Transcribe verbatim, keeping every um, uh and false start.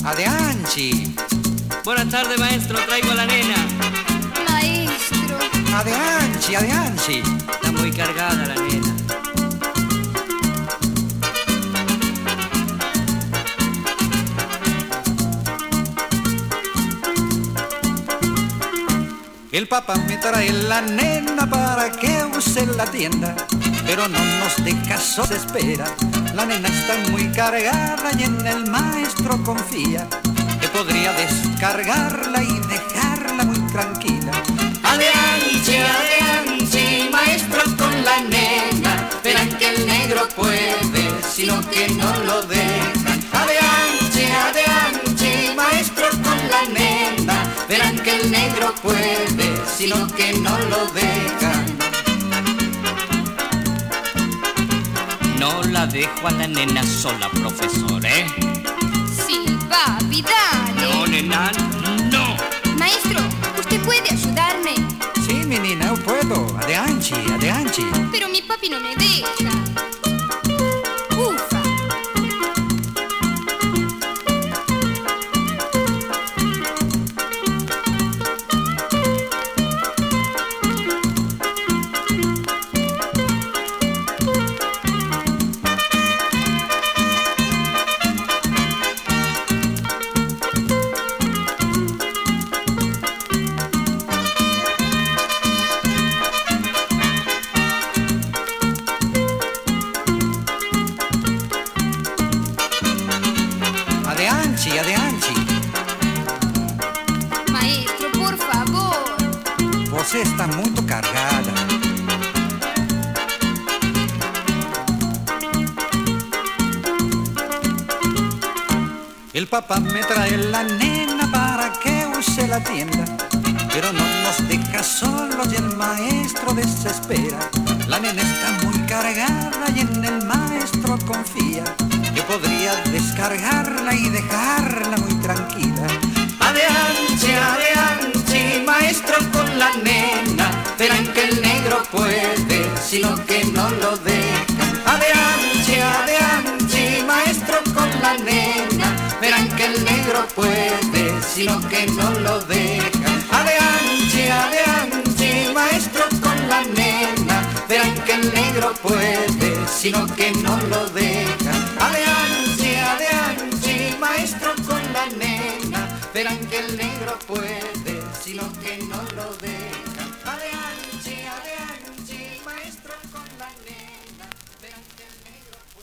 Adeanchi. Buenas tardes, maestro, traigo a la nena. Maestro. Adeanchi, adeanchi. Está muy cargada la nena. El papá me trae la nena para que use la tienda, pero no nos deja, solo se espera. La nena está muy cargada y en el maestro confía, que podría descargarla y dejarla muy tranquila. Adeanchi, adeanchi, maestro con la nena, verán que el negro puede, sino que no lo dejan. Adeanchi, adeanchi, maestro con la nena, verán que el negro puede, sino que no lo dejan. No la dejo a la nena sola, profesor, ¿eh? Sí, papi, dale. No, nena, no. Maestro, ¿usted puede ayudarme? Sí, mi nena, yo puedo. Adeanchi, adeanchi. Pero mi papi no me deja. Ufa. Adeanchi, adeanchi. Maestro, por favor. Você está muito cargada. El papá me trae la nena para que use la tienda, pero no nos deja solos y el maestro desespera. La nena está muy cargada y en el maestro confía, que podría descargarla y dejarla muy tranquila. Adeanchi, adeanchi, maestro con la nena, verán que el negro puede, sino que no lo dejan. Adeanchi, adeanchi, maestro con la nena, verán que el negro puede, sino que no lo dejan. Adeanchi, adeanchi, maestro con la nena, verán que el negro puede, sino que no lo dejan. Adeanchi, adeanchi, maestro con la nena, verán que el negro puede, sino que no lo dejan.